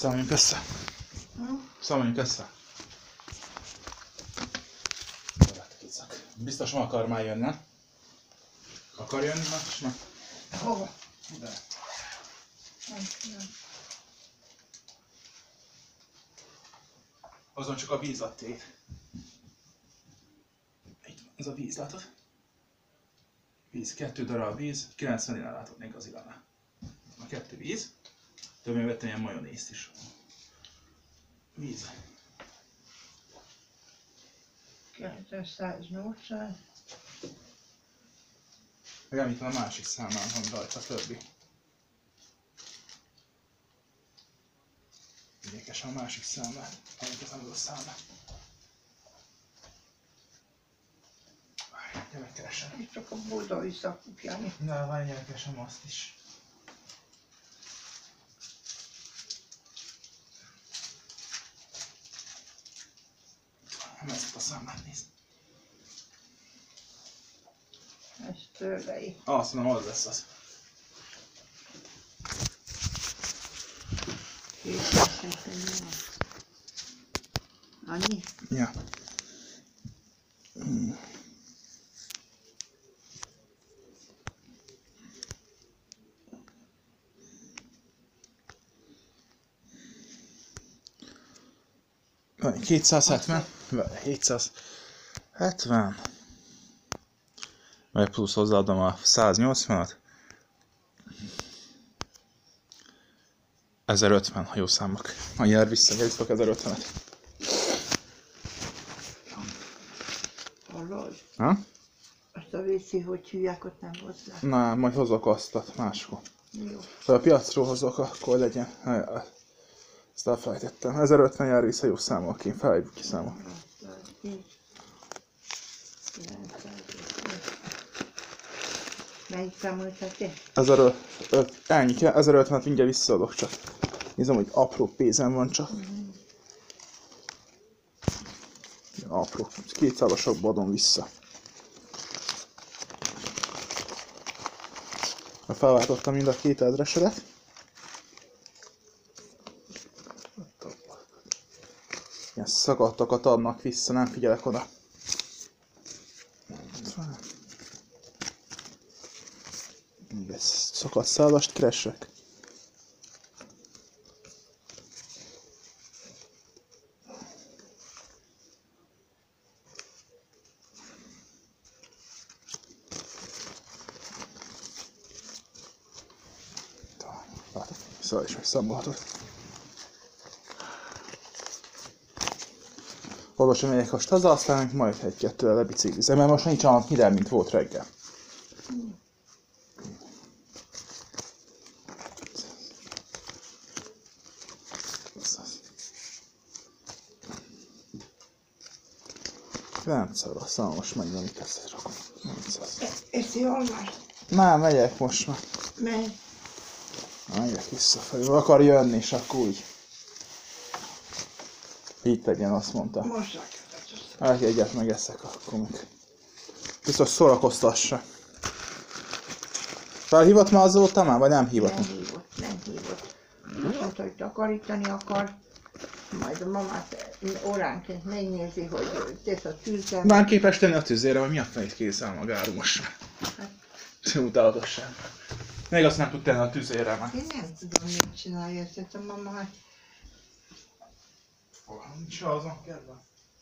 Számoljunk össze. Számoljunk össze. Biztos ma akar már jönni, nem? Akar jönni már? És már? Hova? Ide. Nem. Azon csak a vízlat tét. Itt van ez a víz, látod? Víz, 2 darab víz, 90 lira látod még az ilánál. A 2 víz. Többé vettem ilyen majonézt is. Víz. 280. Meg itt van a másik számán, van rajta többi. Érdekesen a másik számán. Elkezdem az a számán. Várj, megkeresem. Itt csak a Buda visszakupjani. Na, várj, elkeresem azt is. Nem ezt a számát nézd. Ez tőlei. Azt mondom, az lesz az. 278. Annyi? Ja. Van 270, 770, meg plusz hozzáadom a 180-at. 1050, ha jó számok. Anyár visszagyeliztok 1050-et. Hallod? Ha? Azt a WC, hogy hívják, ott nem hozzá. Na, majd hozok azt máskor. Jó. Ha a piacról hozok, akkor legyen. Ezt elfelejtettem. 1050 jár vissza, jó számok, én felejtjük ki számok. Melyik számoltál te? 1050-et mindjárt visszaadok csak. Nézem, hogy apró pénzem van csak. Apró, 200-asokba adom vissza. Felváltottam mind a 2000-esedet. Ilyen szakadtakat adnak vissza, nem figyelek oda. Még egy szakadt szálast keresek. Szóval is megszámolhatod. Orvosom megyek most haza, aztán majd egy-kettőre lebiciklizem, mert most nincs olyan hideg, mint volt reggel. Nem szar, aztán most megnyomni kezdett rakom. 900. Eszi almást? Nem, megyek most már. Menj. Megyek visszafelé. Akar jönni, és akkor úgy. Így legyen, azt mondta. Mossák. Egyet megeszek, akkor meg. Biztos szórakoztassa. Felhívott már azóta már, vagy nem hívott? Nem hívott. Azt mondta, hogy takarítani akar. Majd a mamát óránként megnézi, hogy tesz a tűzzel. Már képes tenni a tüzére, vagy mi a fejét készül magáról most már? Utálatosság. Még azt nem tud tenni a tüzére már. Én nem tudom, mit csinálja ezt a mama, hát. Nincs azon kedve.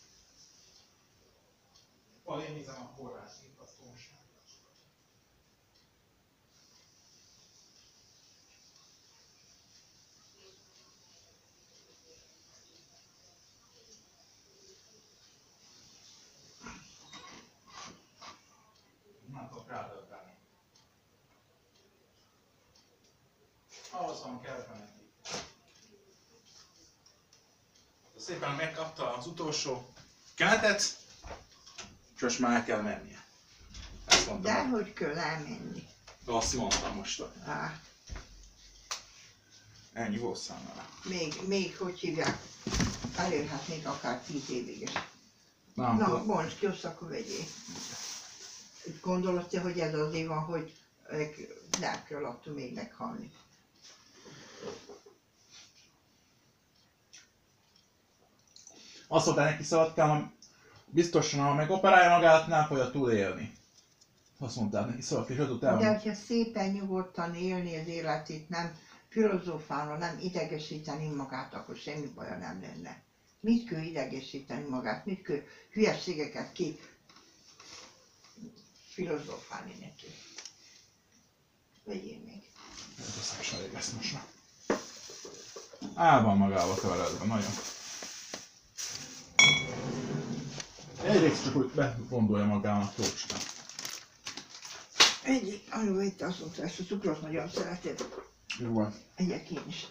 Én nézem a forrás szinkasztóságot. Nem tudok rádölteni. Ahhoz van kedve neki. Szépen megkapta az utolsó kenetet, és most már el kell mennie. Ezt mondtam. De hogy kell elmenni? De azt mondtam most. Á, Ennyi volt számára. még hogy hívják? Elérhet még akár 10 évig is. Nem, Na, bonts ki, azt akkor vegyél. Gondolod te, hogy ez azért van, hogy nem kell attól még meghalni. Azt mondta neki Szabadkám, biztosan ha megoperálja magát, nem fogja túlélni. Azt mondták neki Szabadkám, és azután... De hogyha szépen nyugodtan élni az életét, nem filozófálna, nem idegesíteni magát, akkor semmi baja nem lenne. Mit kell idegesíteni magát, mit kell hülyeségeket ki filozófálni neki. Vegyél még. Ez is elég lesz most már. El van magával keveredve, nagyon. Egyrészt csak úgy begondolja magának jócskán. Egyik, anya vette azt mondta, ezt a cukrot nagyon szereted. Jó van. Egyek én is.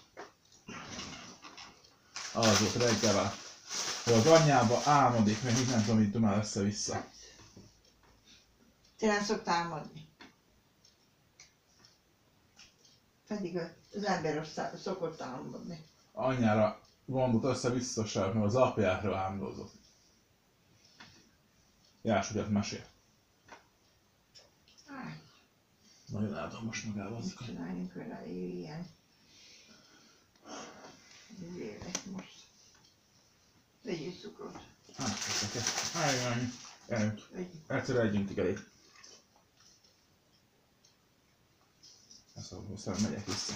Az volt reggelvel, hogy az anyjába álmodik, mert nem tudom, mit dumál össze-vissza. Te nem szoktál álmodni? Pedig az ember szokott álmodni. Anyjára gondolt össze-vissza sem, mert az apjára álmodozott. Jásogyat mesél. Nagyon áldom most magával Mit azokat. csináljunk vele ilyen? Élek most. Vegyél cukrot. Hát, ezeket. Állj, elnök. Egyszerűen együnk elég. Aztán megyek vissza.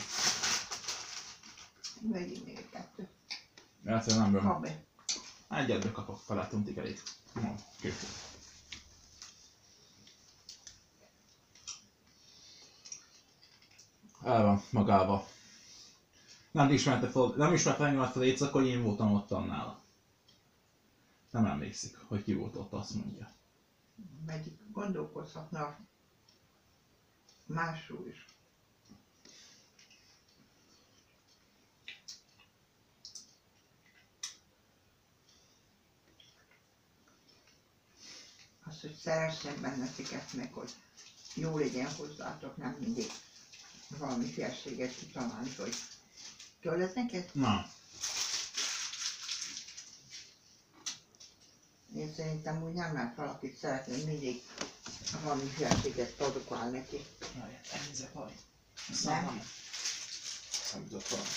Vegyél még egy kettőt. Egyszerűen nem bőm. Kap be. Egyet bekapok, felálltunk elég. No, később. El van magával. Nem ismerte engemet a léc, akkor én voltam ott nála. Nem emlékszik, hogy ki volt ott, azt mondja. Pedig gondolkozhatna másról is. Az, hogy szeressen benneteket meg, hogy jó legyen hozzátok, nem mindig valami félséget kitalálni, hogy jól lesz neked? Na. Én szerintem úgy nem lehet valakit szeretni, mindig valami félséget produkál neki. Elnézek valami. Nem? Számított valami.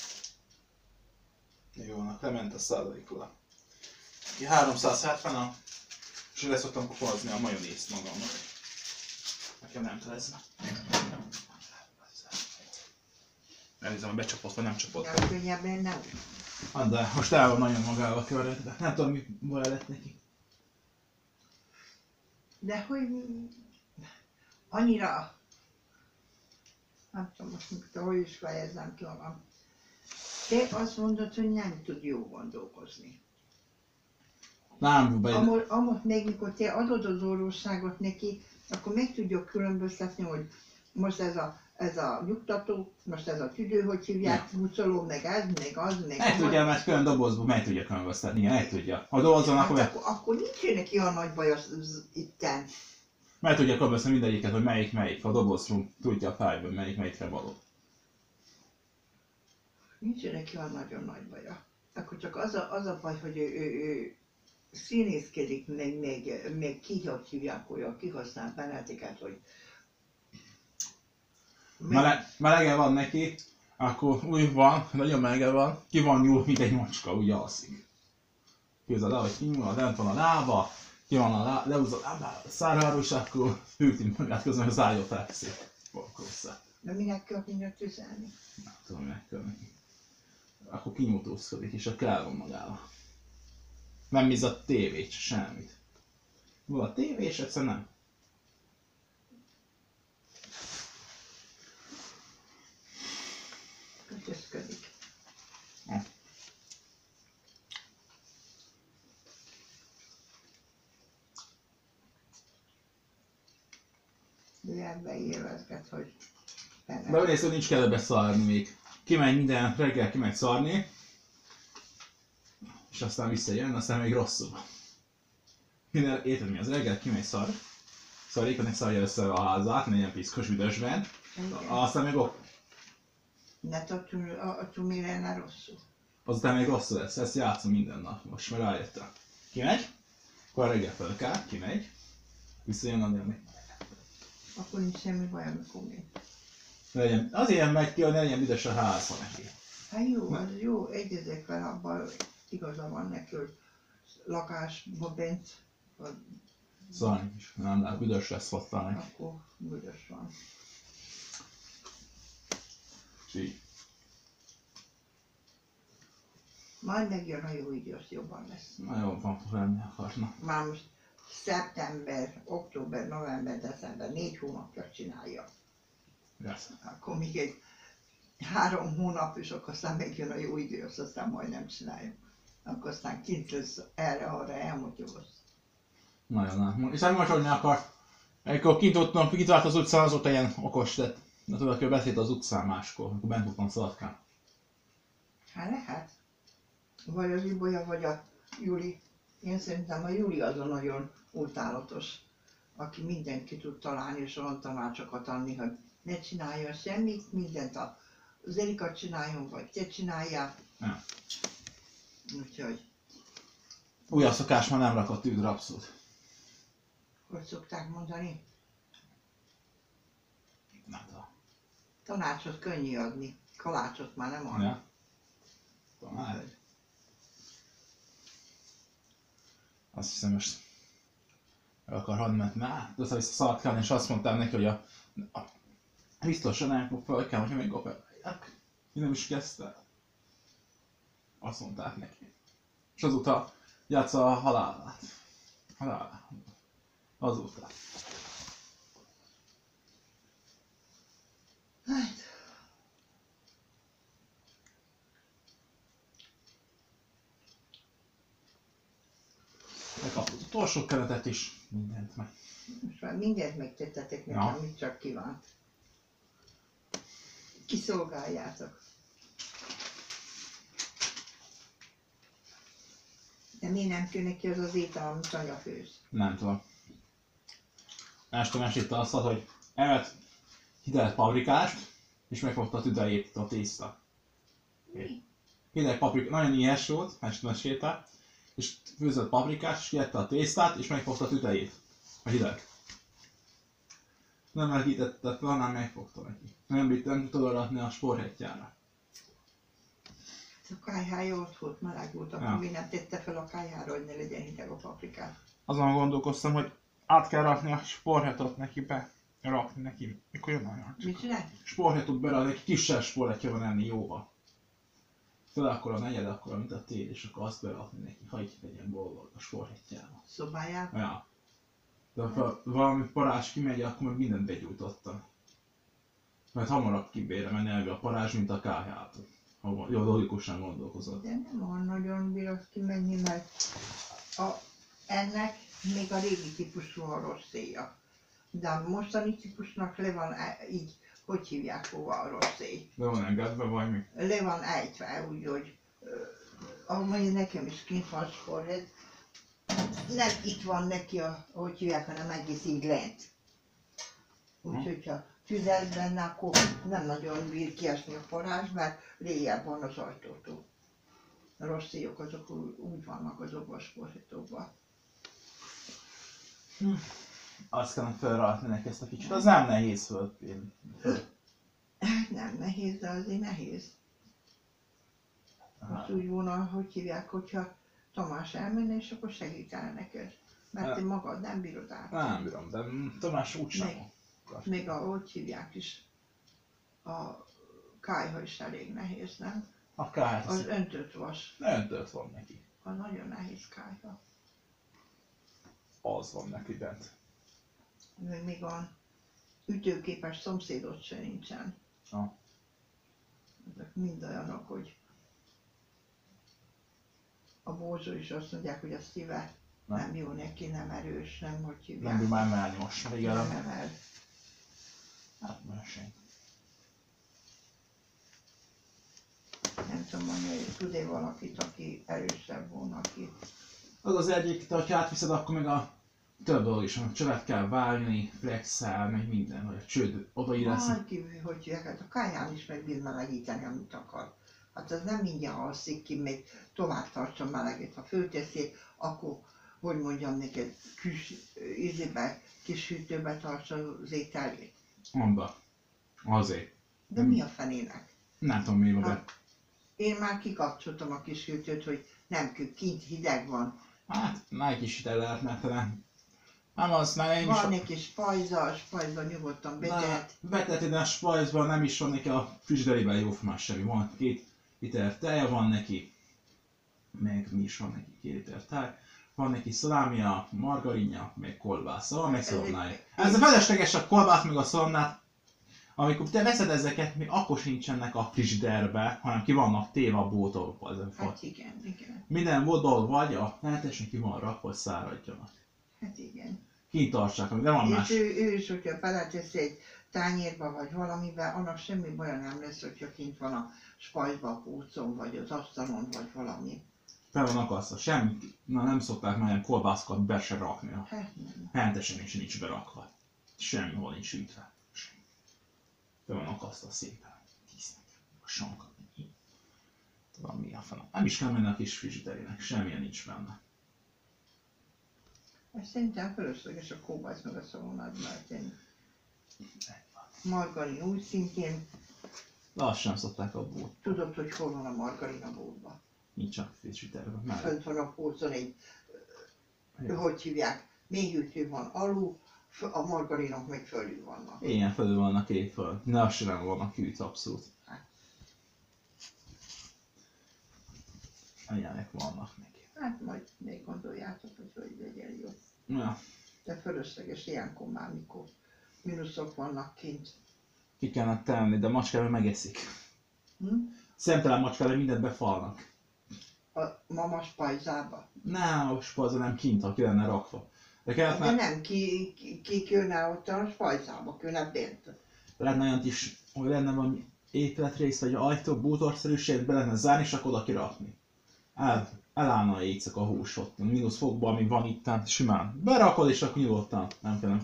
Jó, vannak, lement a százalékula. 370-a, és le szoktam kupozni a majonézt magamnak. Nekem nem kell ez. Elnézem, hogy becsapott, vagy nem csapott. De könnyebben nem. Hát de most el van nagyon magával keveredve. Nem tudom, mi baj lett neki. De hogy annyira, nem tudom most, hogy is fejezzem ki magam. Te azt mondod, hogy nem tud jó gondolkozni. Nem, Amúgy még mikor te adod az orvosságot neki, akkor meg tudjuk különböztetni, hogy most ez a nyugtató, most ez a tüdő, hogy hívják, bucoló, meg ez, meg az, meg meg tudja, mert külön dobozból meg tudja különböztetni, igen, meg tudja. Ha dobozon, hát akkor nincs neki olyan nagy baj itten. meg tudja különböztetni mindegyiket, hogy melyik. A dobozról tudja a fájban, melyikre való. Nincs neki olyan nagyon nagy baja. Akkor csak az a baj, hogy ő színészkedik, meg ki, hogy hívják, olyan kihasznál benneteket, hogy... Melege van neki, akkor úgy van, nagyon melege van, ki van nyúl, mint egy macska, úgy alszik. Képzeld el, hogy kinyúl, lent van a lába, ki van lehúz a lábára a száráról, és akkor hűti magát közben, hogy az állja fekszik. Polkosszá. De minek kell mindent tüzelni? Nem tudom, minek kell neki. Akkor kinyújtózkodik, és akkor el van magával. Nem bíz a tévét, semmit. Van a tévé, és egyszer nem. Kötözködik. Ő ebben élvezget, hogy benne. De egyrészt nincs kedve szarni még. Kimegy minden reggel, kimegy szarni. És aztán visszajön, aztán még rosszul. Minden érted mi az reggel, kimegy szarik, szarja össze a házát, ne ilyen piszkos üdösben. Aztán még ott. Ne a Tumi lenne rosszul. Azután még rosszul lesz, ezt játszom minden nap, most már rájöttem. Kimegy, akkor reggel fölkel, kimegy, visszajön adni, még. Akkor nincs semmi baj, amikor még. Azért megy ki, hogy ne legyen üdös a házba neki. Hát jó, az jó, egyezek vele abban, igaza van neki, hogy lakásba bent, Szóval is, nem lehet, büdös lesz ott talán. akkor büdös van. Így. Majd megjön a jó idő, az jobban lesz. Nagyon van, lenni akarna. Már most szeptember, október, november, december 4 hónapja csinálja. Yes. Akkor még egy 3 hónap, és akkor aztán megjön a jó idő, azt aztán majd nem csináljuk. Akkor aztán kint lesz erre-arra elmotyogott. Nagyon nem. És nem mosolyogni akar. Amikor kint vált az utcán, azóta ilyen okos lett. De tudod, hogy beszélt az utcán máskor, amikor bent voltam Szaladkán. Hát lehet. Vagy az Ibolya, vagy a Juli. Én szerintem a Juli az a nagyon utálatos, aki mindent ki tud találni, és olyan tanácsokat adni, hogy ne csináljon semmit, mindent az Erika csináljon, vagy te csináljál. Ja. Úgyhogy, Újabb szokás már nem rakott tűdre abszolút. hogy szokták mondani, Nem tudom. tanácsot könnyű adni, kalácsot már nem adni. Ja. Talán. Azt hiszem most el akar hadni, mert össze-vissza Szaladkán, és azt mondtam neki, hogy a biztosan elkopolják, hogyha még operálják. Én nem is kezdte. Azt mondták neki. És azóta játsza a halálát. Halálát. Azóta. Hát, Megkapott az utolsó keretet is, mindent meg. most már mindent megtettetek nekem, Ja. amit csak kívánt. Kiszolgáljátok. De miért nem kell neki az az étel, amit anya főz? Nem tudom. Este mesélte azt, hogy evett hideg paprikást, és megfogta a tüdejét a tészta. Mi? Hideg paprika, nagyon éhes volt, mesélte, és főzött paprikát, és kiette a tésztát, és megfogta a tüdejét. A hideg. Nem melegítette fel, hanem megfogta neki. Nem tudod aratni a sporthetjára. A kályhája ott volt, meleg volt, akkor Ja. mi nem tette fel a kályhára, hogy ne legyen hideg a paprikát. Azon gondolkoztam, hogy át kell rakni a sporthetot neki be. Rakni neki, mikor jön olyan. Mit csinál? Sporthetot berakni, egy kisebb sporthetje van enni jóval. Fele akkor a negyed, akkor mint a tél, és akkor azt berakni neki, ha így legyen boldog a sporthetjával. Szobáját? Ja. De ha valami parázs kimegy, akkor meg mindent begyújtottam. Mert hamarabb kibére menni elő a parázs, mint a kályhától. Ha jó, logikusan gondolkozol. De nem olyan nagyon bírod kimenni, mert ennek még a régi típusú a rosszéja. De a mostani típusnak le van így, hogy hívják hova a rosszély. De van engedve, vagy mi? Le van ejtve, úgy, hogy ahogy nekem is kint van sporhet, nem itt van neki, hogy hívják, hanem egész így lent. Úgyhogy ha tüzet benne, akkor nem nagyon bír kiesni a parázs, mert réjebb van az ajtótól. A rossz szélyok azok úgy vannak azokban a sporthitókban. Azt kellene felrakni neki ezt a kicsit. Az nem nehéz fölpén. Hát nem nehéz, de azért nehéz. Most úgy volna, hogy hívják, hogyha Tamás elmenne, és akkor segítene neked. Mert te magad nem bírod át. Nem bírom, de Tamás úgy sem. Még hogy hívják is, a kályha is elég nehéz, nem? A kályhát Az öntött vas, öntött van neki. az nagyon nehéz kályha. Az van neki bent. Még a ütőképes szomszédot se nincsen. Ah. Ezek mind olyanok, hogy a bózsó is azt mondják, hogy a szíve nem jó neki, nem erős, nem hogy hívják. Nem bír már emelni most. Igen. Nem emel. Hát másik. Nem tudom mondani, hogy tud-e valakit, aki erősebb volna, aki... Az az egyik, te ha átviszed, akkor még a több dolog is van. A csövet kell vágni, flexel, meg minden, hogy a csőd odaírás. Majd kívül, hogy hívják, hát a kályán is meg bír melegíteni, amit akar. Hát ez nem mindjárt alszik ki, még tovább tartsa meleget. Ha fölteszi, akkor, hogy mondjam neked, kis hűtőbe tartsa az ételét. Mondta. Azért. De mi a fenének? Nem tudom mi van be. Hát, én már kikapcsoltam a kis hűtőt, hogy nem kell, kint hideg van, Hát, nagy kis hitel lehetne, nem. Nem az, nem én is... Van egy kis spajza nyugodtan betelt. Betelt ide a spajzban, nem is van neki a frigiderében jóformás semmi. Van 2 liter teje, van neki. Meg mi is van neki 2 liter tej. Van neki szalámia, margarinja, meg kolbásza, van meg szalonnája. Ez a felesleges a kolbász meg a szalonnát. Amikor te veszed ezeket, még akkor sincsenek a frigiderbe, hanem ki vannak téve a bótolba. Hát igen. Minden bótból vagy, a lehetősen ki van rakva, hogy száradjanak. Hát igen. Kint tartsák, de van És más. ő is, hogyha beleteszi egy tányérba vagy valamivel, annak semmi baja nem lesz, hogyha kint van a spajzba, a púcon, vagy az asztalon, vagy valami. Fel van akasztva, semmi, nem szokták már ilyen kolbászkat be se rakni. Hát nem. Hentesen is nincs berakva. Semmihol nincs ütve. Semmi. Be van akasztva szépen. Tisztek. A sonka. Tudom mi a fene. Nem is kell menni a kis frigiderének, semmilyen nincs benne. Ez szerintem fölösleges a kóbász meg a szalonnád, mert én margarin úgy szintén. De azt sem szokták a bót. Tudod, hogy hol van a margarin a bótban? Nincs csak frigiderben. Fönt van a pulcon egy, Ja. hogy hívják, mélyhűtő van alul, a margarinok meg fölül vannak. Ilyen felül vannak éjföl. Ne azt sem vannak hűt abszolút. Ilyenek vannak neki. Hát majd még gondoljátok, hogy legyen jó. Ja. De fölösleges ilyenkor már, mikor mínuszok vannak kint. Ki kellene tenni, de macskára megeszik. Szemtelen macskára mindent befalnak. A mama spajzába. Nem, a spajza nem kint, ha ki lenne rakva. De kellett De már... nem, ki kőne ott a spajzába, kőne bent. Lenne olyan is, hogy lenne valami épületrész, vagy ajtó, bútorszerűség, be lehetne zárni, és akkor oda kirakni. Elállna a éjszak a hús ott, mínusz fokban, ami van itt, simán. Berakod, és akkor nyugodtan, nem kell.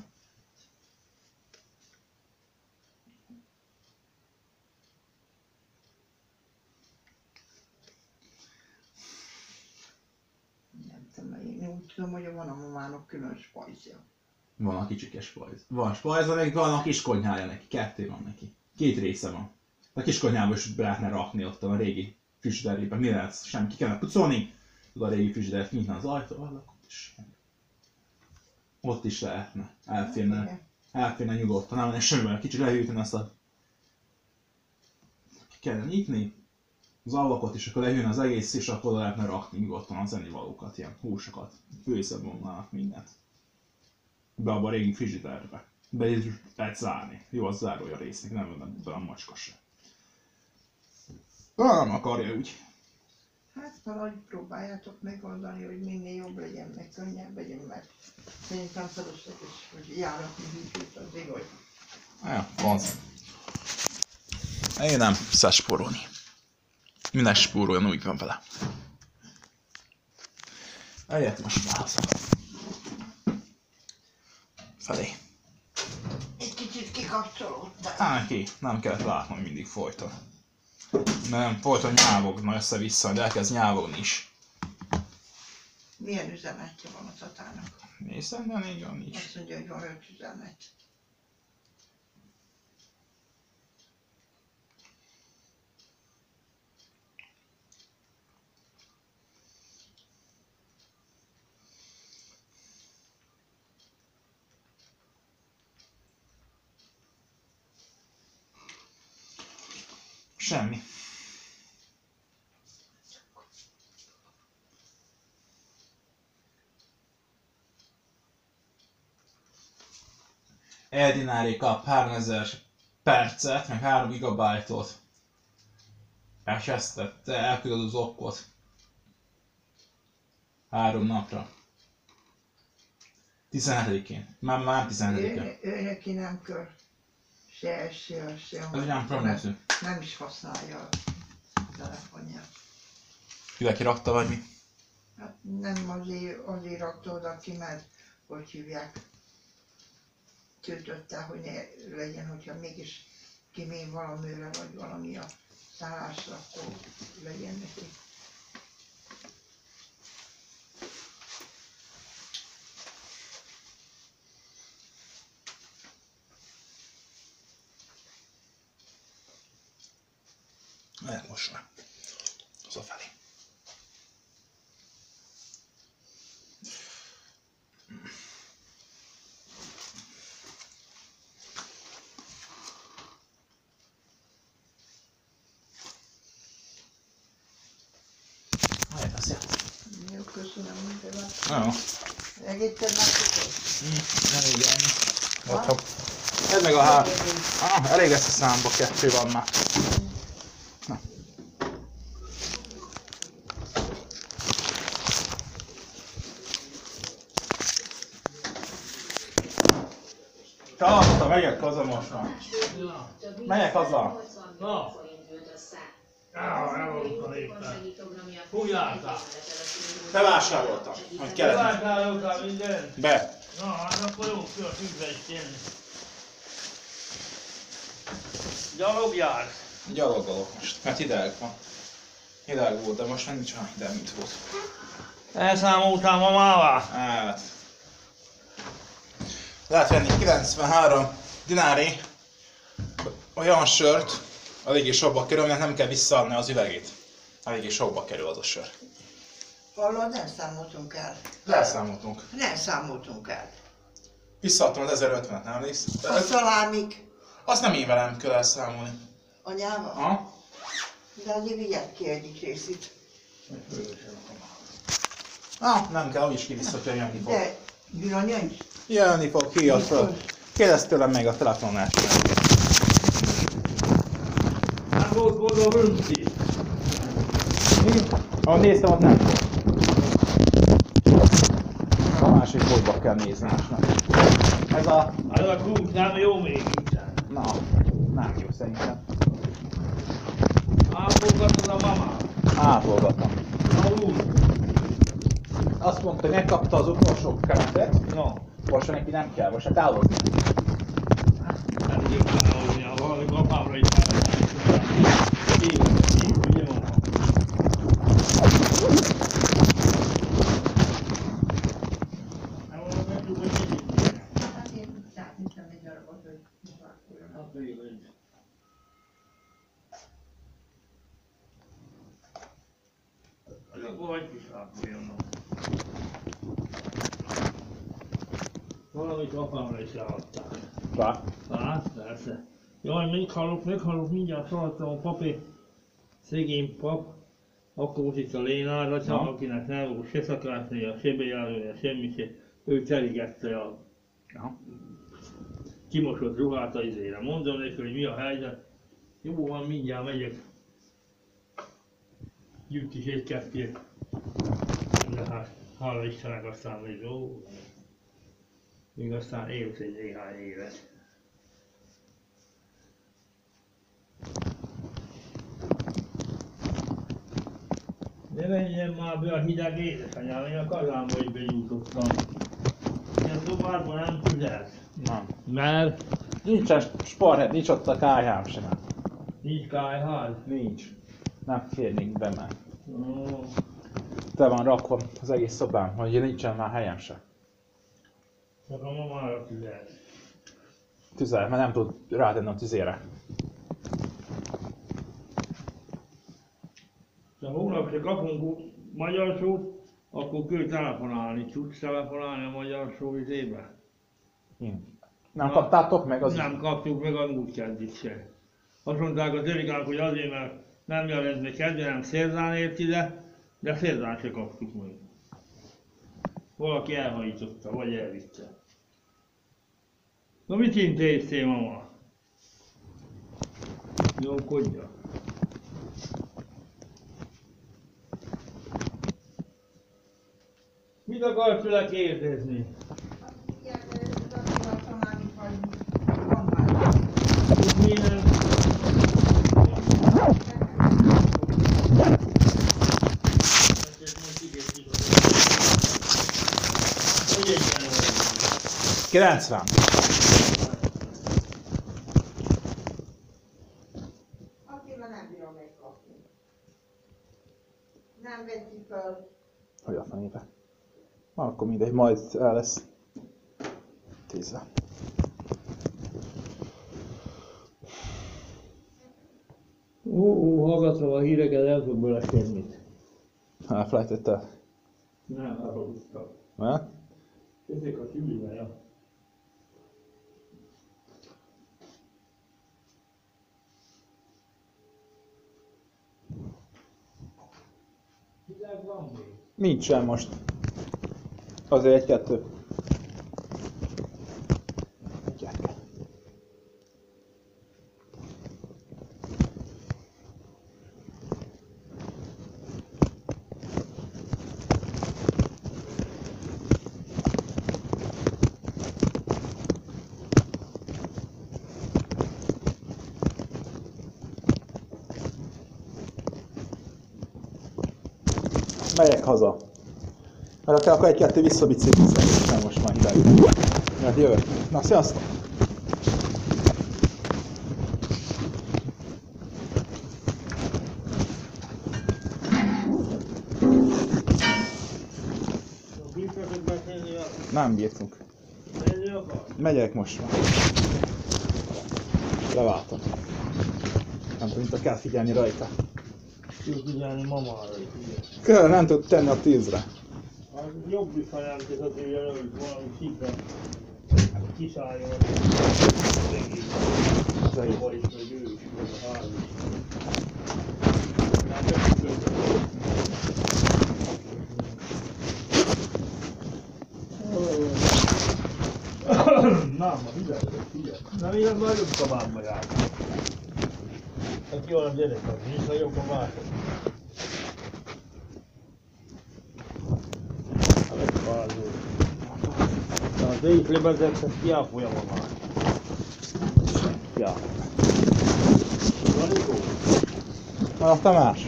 Nem tudom, én úgy tudom, hogy van a mamának külön spajzja. Van a kicsikes spajz. Van spajza, meg van a kis konyhája neki, 2 van neki. 2 része van. A kis konyhába is be lehetne rakni ott a régi frigiderében, mi lesz? Semmi, ki kellene pucolni. A régi frigidert nyitna az ajtó, ott is lehetne. Elférne nyugodtan, nem lenne semmivel, kicsit lehűteni azt a... Ki kellene nyitni az ablakot, és akkor lehűlne az egész, és akkor oda lehetne rakni nyugodtan az ennivalókat, ilyen húsokat, főszebonnának, mindent. Be abba a régi frigiderbe. Be is lehet zárni. Jó, az zárója résznek, nem lenne be a macska se. Nem akarja úgy. Hát valahogy próbáljátok megoldani, hogy minél jobb legyen, meg könnyebb legyen, mert szerintem fölösleges, hogy járatni hűtőt azért, hogy... Ja, az. Én nem szed spórolni. Minden spóroljon, úgy van vele. Eljött most már haza. Felé. Egy kicsit kikapcsolódtam. Neki, nem kellett látnom mindig folyton. Nem, folyton nyávogna össze-vissza, de elkezd nyávogni is. Milyen üzenetje van a Tatának? Nézd, de így van is. Azt mondja, hogy van 5 üzenet. Semmi. Eldinári kap 3000 percet, meg 3 gigabájtot. És ezt tette, elküldöd az okkot. 3 napra. 17-én. Már 17-én. Ő neki nem kör. Se. Ez ugyan promóció. Nem is használja a telefonját. Ide kirakta vagy mi? Hát nem azért rakta oda ki, mert hogy hívják, töltötte, hogy ne legyen, hogyha mégis kimény valamire, vagy valami a szállásra, akkor legyen neki. Lehet most már. Hazafelé. Szia. Jó, köszönöm, minden Jó. Egészen megszokott. Elég ennyi. Ez meg a elég lesz a számba, 2 van már. Na. Csapta, megyek haza most már. Megyek haza. Na. Elhoztam éppen. Úgy jártál? Bevásároltam, hogy kellett. Bevásároltál mindent? Be. Na, hát akkor jó, ki a tűzbe is térni. Gyalog jársz? Gyalogolok most, mert hideg van. Hideg volt, de most már nincs olyan hideg, mint volt. Elszámoltál mamává? Hát. Lehet venni 93 dinári olyan sört, eléggé sokba kerül, mert nem kell visszaadni az üvegét. Eléggé sokba kerül az a sör. Hallod, nem számoltunk el. Elszámoltunk. Nem számoltunk el. Visszaadtam az 1050-et, nem emlékszel? A szalámik Azt nem én velem kell elszámolni. anyával? Ha? De azért vigyázz ki egyik részét. Nem kell, úgyis ki vissza kell jönni fog. De Gyuranya is. Jönni fog, hívjad föl. Kérdezz tőlem meg a telefonát. Hát volt a Brünci. Ahogy néztem, ott nem volt. A másik boltba kell nézni másnak. Ez a... Ez a kút nem jó még nincsen. Na, nem jó szerintem. Ápolgatod a mamát. Ápolgatom. Na úgy. Azt mondta, hogy megkapta az utolsó keretet. No. Most neki nem kell, most hát távozni. Hát így kell hoznia, valami apámra is kell. Így, ugye mama. Hát én számítom egy darabot, hogy mutatkozzon. Akkor vagy kis ápoljon. Valamit apámra is leadták. Vár. Hát, persze. Jaj, meghalok, mindjárt szaladtam a papé. Szegény pap. Akkor most itt a Lénárra, Na. akinek nem volt se szakásnéja, se bejárója, semmi se. Ő terigette a Aha. kimosott ruhát a izére. Mondom neki, hogy mi a helyzet. Jó van, mindjárt megyek. Gyűjt is egy-kettőt. De hát, hála Istennek aztán még jó. Még aztán élt egy néhány évet. Ne menjen már be a hideg édesanyám, én a kazánba is begyújtottam. Ilyen szobádban nem tüzet. Nem. Mert Nincsen sparhead, nincs ott a kályhám sem. nincs kályház. Nincs. Nem férnék be már. Ó, Te van rakva az egész szobám, hogy nincsen már helyem se. csak a mamára tüzet. Tüzel, mert nem tud rátenni a tüzére. Ha hónap se kapunk magyar szót, akkor kell telefonálni. Tudsz telefonálni a magyar szó izébe? Én. Nem kaptátok meg az... Nem kaptuk meg a múltkendit se. Azt mondták az Erikák, hogy azért, mert nem jelent meg kedve, nem szerdán ért ide, de szerdán se kaptuk meg. Valaki elhajította, vagy elvitte. Na mit intéztél, mama? Jókodja. Mit akarsz tőle kérdezni? Mi nem? Hogy egyben vagy? 90. Akivel nem bírom megkapni. Nem veszi föl. Hogy a fenébe. Akkor mindegy, majd el lesz 10. Hallgatva a híreket, el fog bele semmit. Elfelejtettel. Nem, elhallgattam. Ne? Ezek a tűzbe, ja. Nincsen most. Azért egy-kettő. Megyek haza. Mert akár akkor egy-kettő visszabiciklizek, most már hideg. Mert jövök. Na, sziasztok! Nem bírtunk. Megyek most már. Leváltam. Nem tudom, mint kell figyelni rajta. Figyelni mamára. Kell, nem tud tenni a 10-re. Az jobb is, ha nem tesz azért jelölt valami szikra. Kiszálljon az egész. Jobb is, hogy ő is, meg a ház is. Nem nem ma figyelj. Na milyen nagyobb kabátba jár. Hát jól a gyerek, az nincs nagyobb a mások. Az egyik lebezett, ezt kiáfolja ma már. Ja. Na, a Tamás.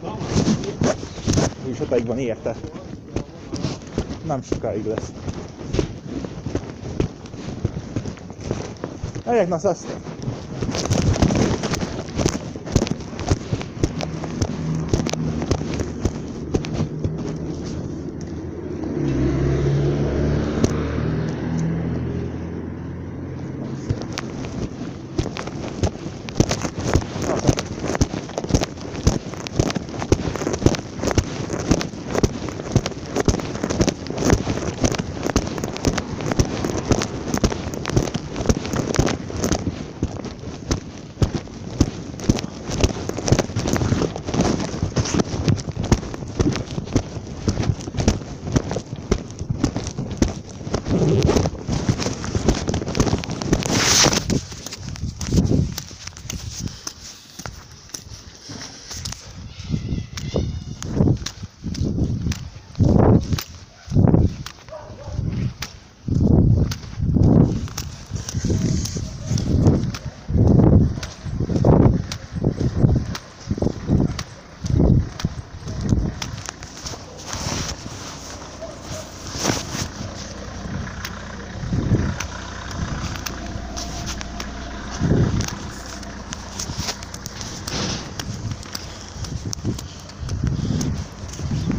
Ő is odaig van érte. Nem sokáig lesz. Megyek, na, szesztek.